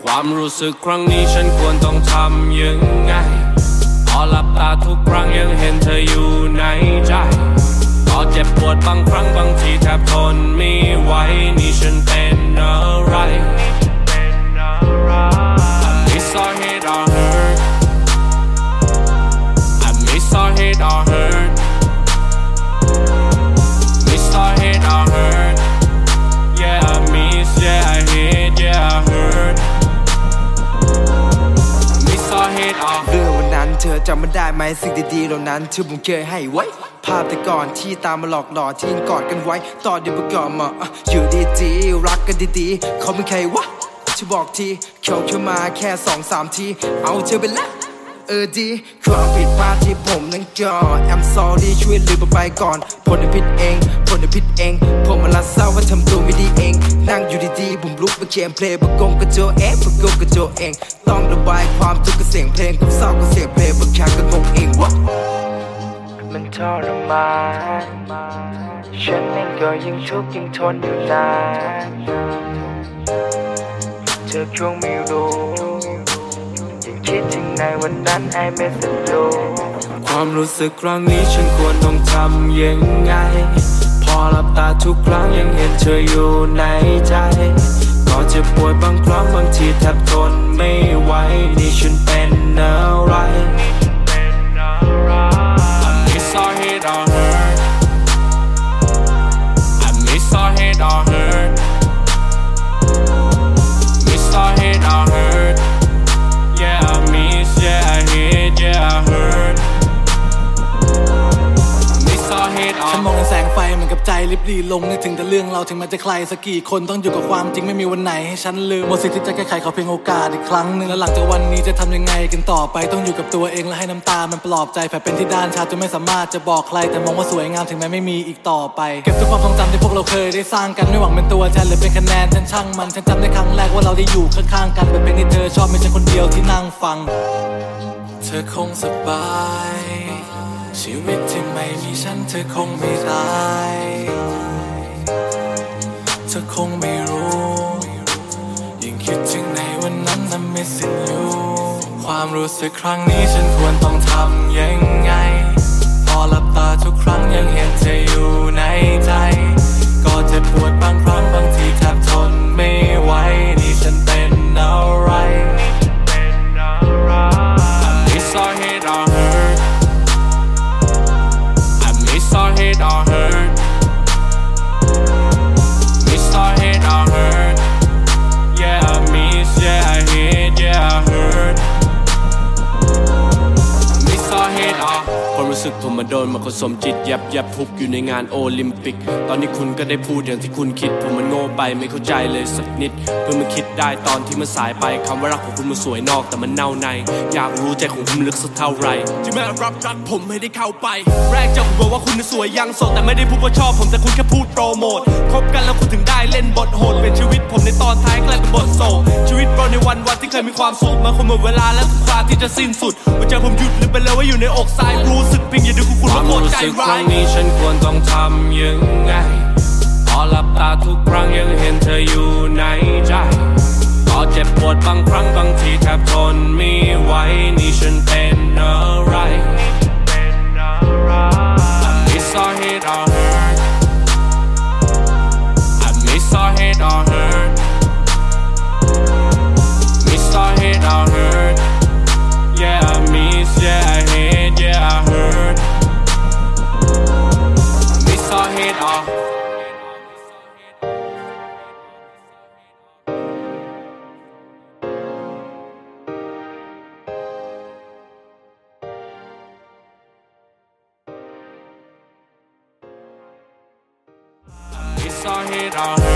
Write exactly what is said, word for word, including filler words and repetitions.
ความรู้สึกครั้งนี้ฉันควรต้องทำยังไงพอหลับตาทุกครั้งยังเห็นเธออยู่ในใจก็เจ็บปวดบางครั้งบางทีแทบทนไม่ไหวนี่ฉันเป็นอะไร I miss or hate or hurt I miss or hate or hurt Miss or hate or hurt Yeah I miss yeah I hate yeah I hurt Miss or hate or hurt เรื่องวันนั้นเธอจำมันได้ไหมสิ่งดีๆเหล่านั้นที่ผมเคยให้ไว้ภาพแต่ก่อนที่ตามมาหลอกหลอนที่กอดกันไว้ตอนเดียวก่อนมาอยู่ดีๆรักกันดีๆเขาเป็นใครวะช่วยบอกทีเขาแค่มาแค่สองสามทีเอาเธอไปละเออดีความผิดพลาดที่ผมนั้นก่อ I'm sorry ช่วยลืมไปก่อนผลผิดเองผลผิดเองผมมาละเศร้าว่าทำตัวไม่ดีเองนั่งอยู่ดีๆผมลุกมาเขียนเพลงประกงกับโจเองประกงกับโจเองต้องระบายความทุกข์กับเสียงเพลงกับเศร้ากับเสียงเพลงบางครั้งก็งงเองวะมันทรมานฉันเองก็ยังทุกข์ยังทนอยู่นานเธอคงไม่รู้ยังคิดถึงในวันนั้น I miss you ความรู้สึกครั้งนี้ฉันควรต้องทำยังไงพอหลับตาทุกครั้งยังเห็นเธออยู่ในใจก็เจ็บปวดบางครั้งบางทีแทบทนไม่ไหวนี่ฉันเป็นอะไรMiss or hate or hurt I miss or hate or hurt Miss or hate or hurt Yeah I miss yeah I hate yeah I hurt Miss or hate or ฉันมองแสงไฟเหมือนกับใจลิบหลีลงนึกถึงแต่เรื่องเราถึงมันจะใครสักกี่คนต้องอยู่กับความจริงไม่มีวันไหนให้ฉันลืมหมดสิทธิ์ที่จะแก้ไขขอเพียงโอกาสอีกครั้งหนึ่งแล้วหลังจากวันนี้จะทำยังไงกันต่อไปต้องอยู่กับตัวเองและให้น้ำตามันปลอบใจแผลเป็นที่ด้านชาจนไม่สามารถจะบอกใครแต่มองว่าสวยงามถึงแม้ไม่มีอีกต่อไปเก็บทุกความทรงจำที่พวกเราเคยได้สร้างกันไม่หวังเป็นตัวแทนหรือเป็นคะแนนฉันช่างมันฉันจำได้ครั้งแรกว่าเราได้อยู่ข้างๆกันเป็นเพลงที่เธอชอบไม่ใช่คนเดียวที่นั่งฟังเธอคงสบายชีวิตที่ไม่มีฉันเธอคงไม่ตายเธอคงไม่รู้ยิ่งคิดถึงในวันนั้น I'm missing you ความรู้สึกครั้งนี้ฉันควรต้องทำยังไงพอหลับตาทุกครั้งยังเห็นเธออยู่ในใจก็เจ็บปวดบางครั้งบางทีแทบทนไม่ไหวนี่ฉันเป็นอะไร Miss or hate or hurt I miss or hate or hurt Miss or hate or hurt Yeah I miss yeah I hate yeah I hurt Miss or hate or ความรู้สึกผมมาโดนมาผสมจิตยับยับพุบอยู่ในงานโอลิมปิกตอนนี้คุณก็ได้พูดอย่างที่คุณคิดผมมันโง่ไปไม่เข้าใจเลยสักนิดเพิ่งมาคิดได้ตอนที่มันสายไปคำว่ารักของคุณมันสวยนอกแต่มันเน่าในอยากรู้ใจของคุณลึกสักเท่าไรที่แม่รับรักผมไม่ได้เข้าไปแรกจะบอกว่าคุณสวยยังโสดแต่ไม่ได้พูดว่าชอบผมแต่คุณแค่พูดโปรโมทคบกันแล้วคุณถึงได้เล่นบทโหดเป็นชีวิตผมในตอนท้ายกลายเป็นบทโศกชีวิตเราในวันวันที่เคยมีความสุขมาคงหมดเวลาและทุกคราที่จะสิ้นสุดหัวใจผมหยุดลืมไปแล้วว่าอยู่ในอกซ้ายรู้สึกเพียงอย่าดูคุณว่าโคตรใจร้ายครั้งนี้ฉันควรต้องทำยังไงพอหลับตาทุกครั้งยังเห็นเธออยู่ในใจก็เจ็บปวดบางครั้งบางทีแทบทนไม่ไหวนี่ฉันเป็นอะไร I miss or hate or hurt I miss or hate or hurt Miss or hate or hurt Yeah I miss yeah I hate yeah I hurt Miss or hate or Miss or hate or hurt